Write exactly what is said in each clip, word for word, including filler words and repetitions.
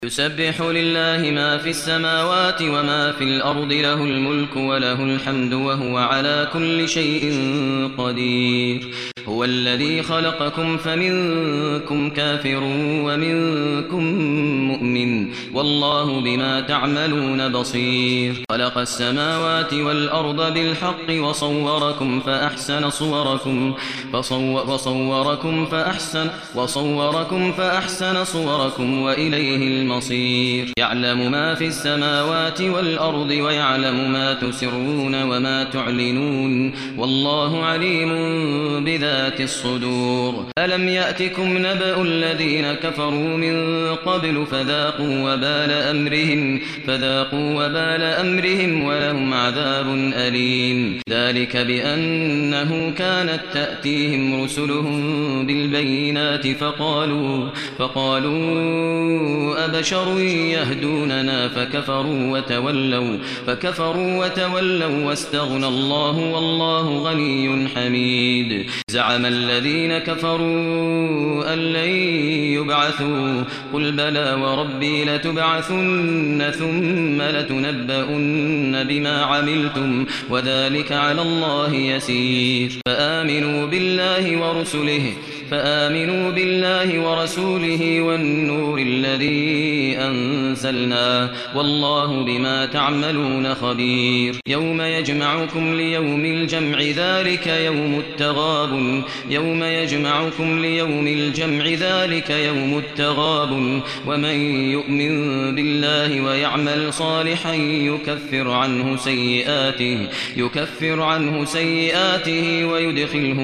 يسبح لله ما في السماوات وما في الأرض له الملك وله الحمد وهو على كل شيء قدير هو الذي خلقكم فمنكم كافر ومنكم مؤمن والله بما تعملون بصير خلق السماوات والأرض بالحق وصوركم فأحسن صوركم وصوركم فأحسن وصوركم فأحسن صوركم وإليه المصير يعلم ما في السماوات والأرض ويعلم ما تسرون وما تعلنون والله عليم بذات الصدور ألم يأتكم نبأ الذين كفروا من قبل فذاقوا وبال أمرهم فذاقوا وبال أمرهم ولهم عذاب أليم ذلك بأنه كانت تأتيهم رسلهم بالبينات فقالوا فقالوا أبشر يهدوننا فكفروا وتولوا فكفروا وتولوا واستغنى الله والله غني حميد زعم الذين كفروا أن لن يبعثوا قل بلى وربي لتبعثن ثم لتنبؤن بما عملتم وذلك على الله يسير فآمنوا بالله ورسله فآمنوا بالله ورسوله والنور الذي أنزلنا والله بما تعملون خبير يوم يجمعكم ليوم الجمع ذلك يوم التغابن يوم يجمعكم ليوم الجمع ذلك يوم التغابن ومن يؤمن بالله ويعمل صالحا يكفر عنه سيئاته يكفر عنه سيئاته ويدخله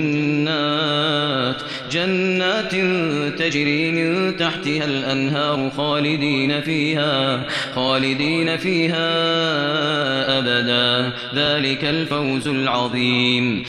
جنات جنات تجري من تحتها الأنهار خالدين فيها خالدين فيها أبدا ذلك الفوز العظيم